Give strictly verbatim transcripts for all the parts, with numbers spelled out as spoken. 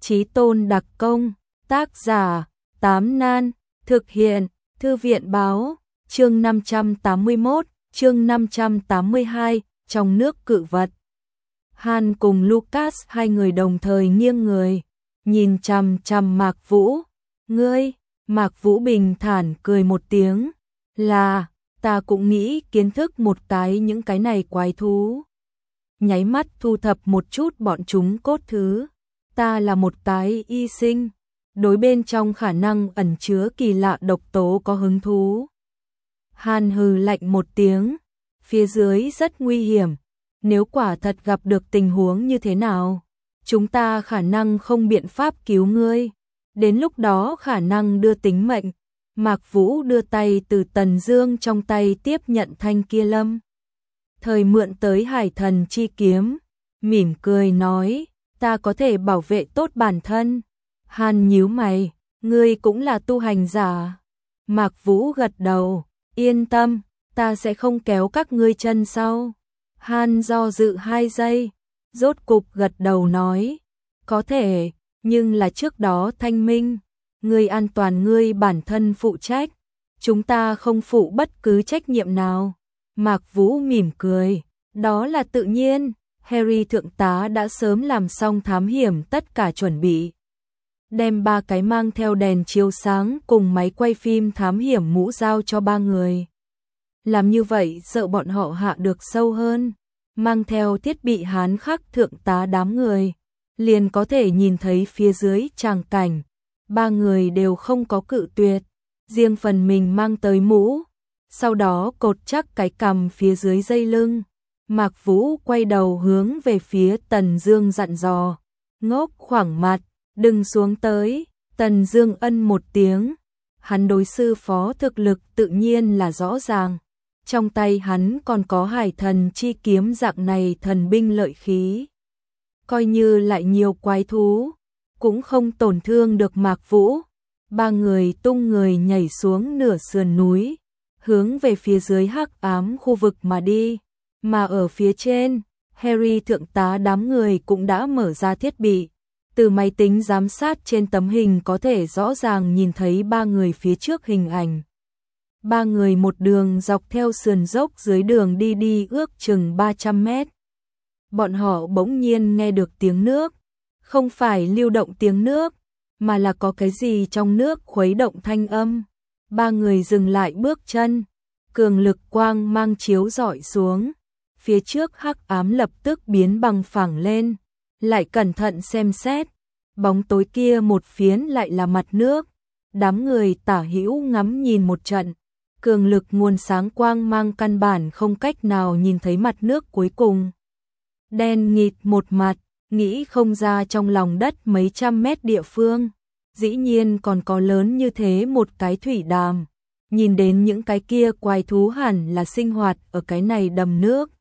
Chí tôn đặc công, tác giả, Tám Nan, thực hiện, Thư viện báo, chương năm trăm tám mươi mốt, chương năm trăm tám mươi hai, trong nước cự vật. Han cùng Lucas hai người đồng thời nghiêng người, nhìn chằm chằm Mạc Vũ. Ngươi, Mạc Vũ bình thản cười một tiếng, là, ta cũng nghĩ kiến thức một cái những cái này quái thú. Nháy mắt thu thập một chút bọn chúng cốt thứ. Ta là một cái y sinh, đối bên trong khả năng ẩn chứa kỳ lạ độc tố có hứng thú. Han hừ lạnh một tiếng, phía dưới rất nguy hiểm, nếu quả thật gặp được tình huống như thế nào, chúng ta khả năng không biện pháp cứu ngươi, đến lúc đó khả năng đưa tính mệnh. Mạc Vũ đưa tay từ Tần Dương trong tay tiếp nhận thanh kia lâm thời mượn tới Hải Thần chi kiếm, mỉm cười nói, ta có thể bảo vệ tốt bản thân. Han nhíu mày, ngươi cũng là tu hành giả. Mạc Vũ gật đầu, yên tâm, ta sẽ không kéo các ngươi chân sau. Han do dự hai giây, rốt cục gật đầu nói, có thể, nhưng là trước đó thanh minh, ngươi an toàn ngươi bản thân phụ trách, chúng ta không phụ bất cứ trách nhiệm nào. Mạc Vũ mỉm cười, đó là tự nhiên, Harry thượng tá đã sớm làm xong thám hiểm tất cả chuẩn bị. Đem ba cái mang theo đèn chiếu sáng cùng máy quay phim thám hiểm mũ giao cho ba người. Làm như vậy sợ bọn họ hạ được sâu hơn, mang theo thiết bị hán khắc thượng tá đám người, liền có thể nhìn thấy phía dưới tràng cảnh. Ba người đều không có cự tuyệt, riêng phần mình mang tới mũ, sau đó cột chắc cái cằm phía dưới dây lưng. Mạc Vũ quay đầu hướng về phía Tần Dương dặn dò, ngốc khoảng mặt, đừng xuống tới. Tần Dương ân một tiếng, hắn đối sư phó thực lực tự nhiên là rõ ràng, trong tay hắn còn có Hải Thần chi kiếm dạng này thần binh lợi khí, coi như lại nhiều quái thú cũng không tổn thương được Mạc Vũ. Ba người tung người nhảy xuống nửa sườn núi, hướng về phía dưới hắc ám khu vực mà đi. Mà ở phía trên, Harry thượng tá đám người cũng đã mở ra thiết bị. Từ máy tính giám sát trên tấm hình có thể rõ ràng nhìn thấy ba người phía trước hình ảnh. Ba người một đường dọc theo sườn dốc dưới đường đi đi ước chừng ba trăm mét. Bọn họ bỗng nhiên nghe được tiếng nước, không phải lưu động tiếng nước, mà là có cái gì trong nước khuấy động thanh âm. Ba người dừng lại bước chân, cường lực quang mang chiếu rọi xuống, phía trước hắc ám lập tức biến bằng phẳng lên, lại cẩn thận xem xét, bóng tối kia một phiến lại là mặt nước. Đám người tả hữu ngắm nhìn một trận, cường lực nguồn sáng quang mang căn bản không cách nào nhìn thấy mặt nước cuối cùng. Đen nghịt một mặt, nghĩ không ra trong lòng đất mấy trăm mét địa phương, dĩ nhiên còn có lớn như thế một cái thủy đàm. Nhìn đến những cái kia quái thú hẳn là sinh hoạt ở cái này đầm nước.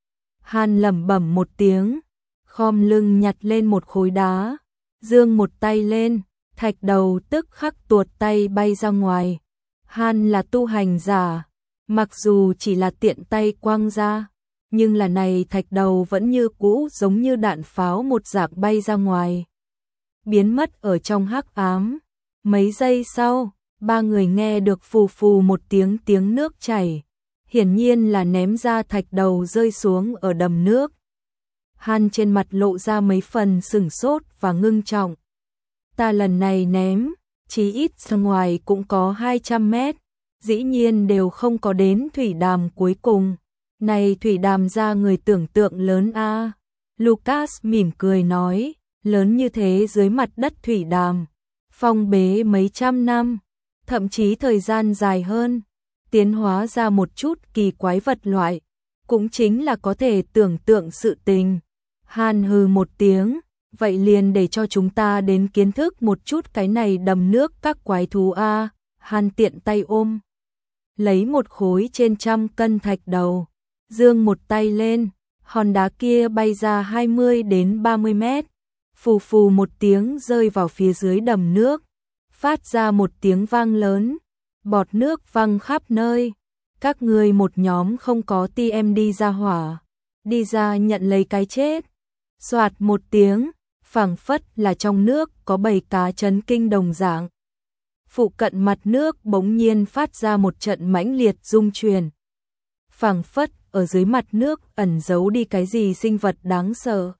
Han lẩm bẩm một tiếng, khom lưng nhặt lên một khối đá, giương một tay lên, thạch đầu tức khắc tuột tay bay ra ngoài. Han là tu hành giả, mặc dù chỉ là tiện tay quăng ra, nhưng là này thạch đầu vẫn như cũ giống như đạn pháo một dạng bay ra ngoài, biến mất ở trong hắc ám. Mấy giây sau, ba người nghe được phù phù một tiếng tiếng nước chảy, hiển nhiên là ném ra thạch đầu rơi xuống ở đầm nước. Han trên mặt lộ ra mấy phần sửng sốt và ngưng trọng. Ta lần này ném, chí ít ra ngoài cũng có hai trăm mét, dĩ nhiên đều không có đến thủy đàm cuối cùng. Này thủy đàm ra người tưởng tượng lớn a. Lucas mỉm cười nói, lớn như thế dưới mặt đất thủy đàm, phong bế mấy trăm năm, thậm chí thời gian dài hơn, tiến hóa ra một chút kỳ quái vật loại, cũng chính là có thể tưởng tượng sự tình. Han hừ một tiếng, vậy liền để cho chúng ta đến kiến thức một chút cái này đầm nước các quái thú a. Han tiện tay ôm lấy một khối trên trăm cân thạch đầu, giương một tay lên, hòn đá kia bay ra hai mươi đến ba mươi mét, phù phù một tiếng rơi vào phía dưới đầm nước, phát ra một tiếng vang lớn, bọt nước văng khắp nơi. Các ngươi một nhóm không có tê em đi ra hỏa, đi ra nhận lấy cái chết. Soạt một tiếng, phảng phất là trong nước có bầy cá chấn kinh đồng dạng. Phụ cận mặt nước bỗng nhiên phát ra một trận mãnh liệt rung chuyển. Phảng phất ở dưới mặt nước ẩn giấu đi cái gì sinh vật đáng sợ.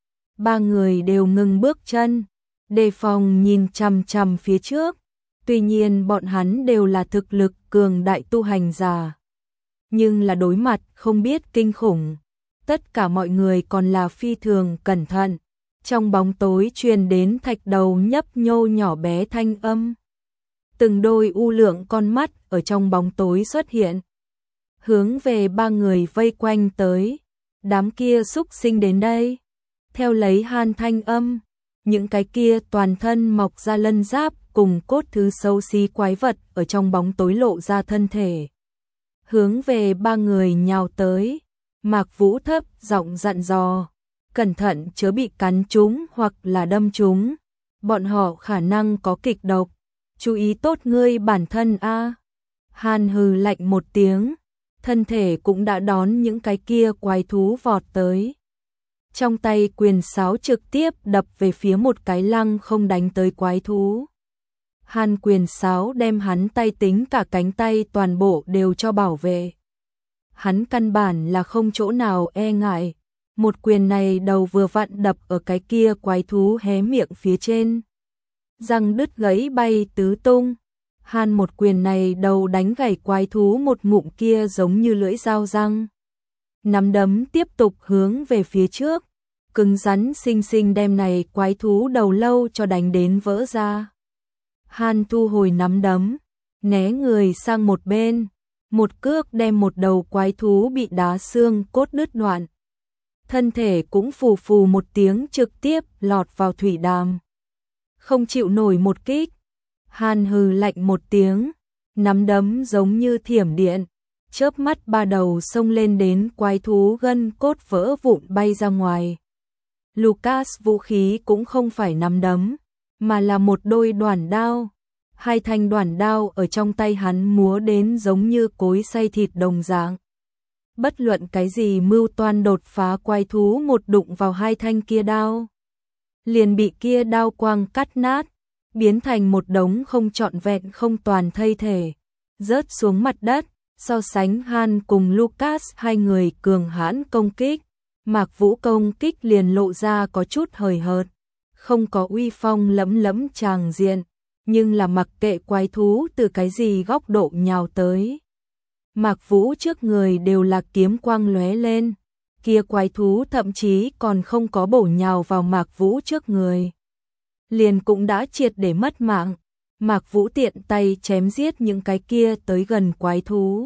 Ba người đều ngừng bước chân, đề phòng nhìn chằm chằm phía trước. Tuy nhiên bọn hắn đều là thực lực cường đại tu hành giả, nhưng là đối mặt không biết kinh khủng. Tất cả mọi người còn là phi thường cẩn thận. Trong bóng tối truyền đến thạch đầu nhấp nhô nhỏ bé thanh âm. Từng đôi u lượng con mắt ở trong bóng tối xuất hiện, hướng về ba người vây quanh tới. Đám kia xúc sinh đến đây. Theo lấy Han thanh âm, những cái kia toàn thân mọc ra lân giáp cùng cốt thứ xấu xí quái vật ở trong bóng tối lộ ra thân thể, hướng về ba người nhào tới. Mạc Vũ thấp giọng dặn dò, cẩn thận chớ bị cắn trúng hoặc là đâm trúng, bọn họ khả năng có kịch độc, chú ý tốt ngươi bản thân a. À. Han hừ lạnh một tiếng, thân thể cũng đã đón những cái kia quái thú vọt tới. Trong tay quyền sáo trực tiếp đập về phía một cái lăng không đánh tới quái thú. Han quyền sáo đem hắn tay tính cả cánh tay toàn bộ đều cho bảo vệ. Hắn căn bản là không chỗ nào e ngại. Một quyền này đầu vừa vặn đập ở cái kia quái thú hé miệng phía trên. Răng đứt gãy bay tứ tung. Han một quyền này đầu đánh gãy quái thú một ngụm kia giống như lưỡi dao răng. Nắm đấm tiếp tục hướng về phía trước, cứng rắn xinh xinh đem này quái thú đầu lâu cho đánh đến vỡ ra. Han thu hồi nắm đấm, né người sang một bên, một cước đem một đầu quái thú bị đá xương cốt đứt đoạn. Thân thể cũng phù phù một tiếng trực tiếp lọt vào thủy đàm. Không chịu nổi một kích. Han hừ lạnh một tiếng, nắm đấm giống như thiểm điện, chớp mắt ba đầu xông lên đến quái thú gân cốt vỡ vụn bay ra ngoài. Lucas vũ khí cũng không phải nắm đấm, mà là một đôi đoản đao. Hai thanh đoản đao ở trong tay hắn múa đến giống như cối xay thịt đồng dạng. Bất luận cái gì mưu toan đột phá quái thú một đụng vào hai thanh kia đao, liền bị kia đao quang cắt nát, biến thành một đống không trọn vẹn không toàn thây thể, rớt xuống mặt đất. So sánh Han cùng Lucas hai người cường hãn công kích, Mạc Vũ công kích liền lộ ra có chút hời hợt, không có uy phong lẫm lẫm tràng diện, nhưng là mặc kệ quái thú từ cái gì góc độ nhào tới. Mạc Vũ trước người đều là kiếm quang lóe lên, kia quái thú thậm chí còn không có bổ nhào vào Mạc Vũ trước người, liền cũng đã triệt để mất mạng. Mạc Vũ tiện tay chém giết những cái kia tới gần quái thú.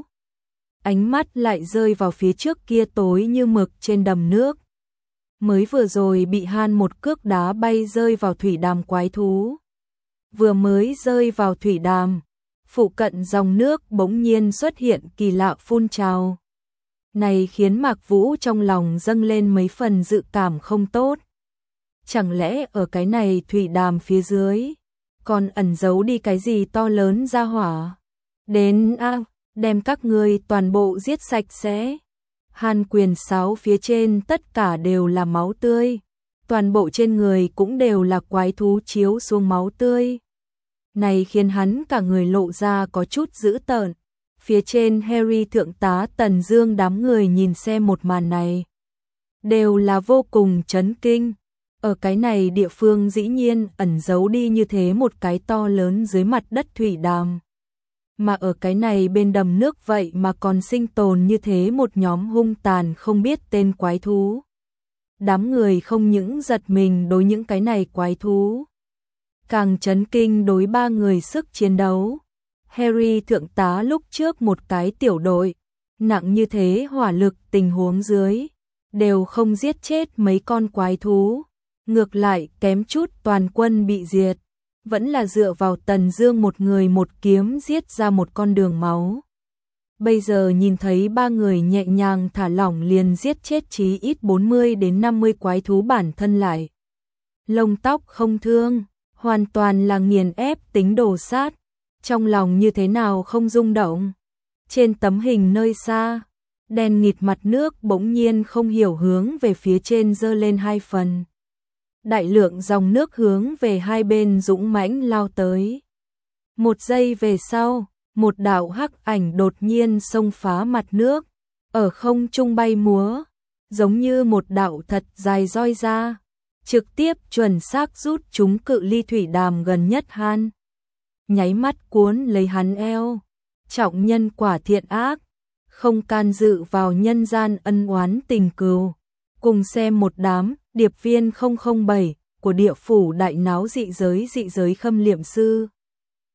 Ánh mắt lại rơi vào phía trước kia tối như mực trên đầm nước. Mới vừa rồi bị Han một cước đá bay rơi vào thủy đàm quái thú. Vừa mới rơi vào thủy đàm, phụ cận dòng nước bỗng nhiên xuất hiện kỳ lạ phun trào. Này khiến Mạc Vũ trong lòng dâng lên mấy phần dự cảm không tốt. Chẳng lẽ ở cái này thủy đàm phía dưới còn ẩn giấu đi cái gì to lớn ra hỏa? Đến a, đem các ngươi toàn bộ giết sạch sẽ. Han quyền sáo phía trên tất cả đều là máu tươi, toàn bộ trên người cũng đều là quái thú chiếu xuống máu tươi. Này khiến hắn cả người lộ ra có chút dữ tợn. Phía trên Harry thượng tá Tần Dương đám người nhìn xem một màn này, đều là vô cùng chấn kinh. Ở cái này địa phương dĩ nhiên ẩn giấu đi như thế một cái to lớn dưới mặt đất thủy đàm. Mà ở cái này bên đầm nước vậy mà còn sinh tồn như thế một nhóm hung tàn không biết tên quái thú. Đám người không những giật mình đối những cái này quái thú, càng chấn kinh đối ba người sức chiến đấu. Harry thượng tá lúc trước một cái tiểu đội, nặng như thế hỏa lực tình huống dưới, đều không giết chết mấy con quái thú. Ngược lại kém chút toàn quân bị diệt, vẫn là dựa vào Tần Dương một người một kiếm giết ra một con đường máu. Bây giờ nhìn thấy ba người nhẹ nhàng thả lỏng liền giết chết chí ít bốn mươi đến năm mươi quái thú bản thân lại. Lông tóc không thương, hoàn toàn là nghiền ép tính đồ sát, trong lòng như thế nào không rung động. Trên tấm hình nơi xa, đen nghịt mặt nước bỗng nhiên không hiểu hướng về phía trên giơ lên hai phần. đại lượng dòng nước hướng về hai bên dũng mãnh lao tới. Một giây về sau, một đạo hắc ảnh đột nhiên xông phá mặt nước, ở không trung bay múa, giống như một đạo thật dài roi ra, trực tiếp chuẩn xác rút chúng cự ly thủy đàm gần nhất han. Nháy mắt cuốn lấy hắn eo, trọng nhân quả thiện ác, không can dự vào nhân gian ân oán tình cừu. Cùng xem một đám điệp viên không không bảy của địa phủ đại náo dị giới dị giới khâm liệm sư.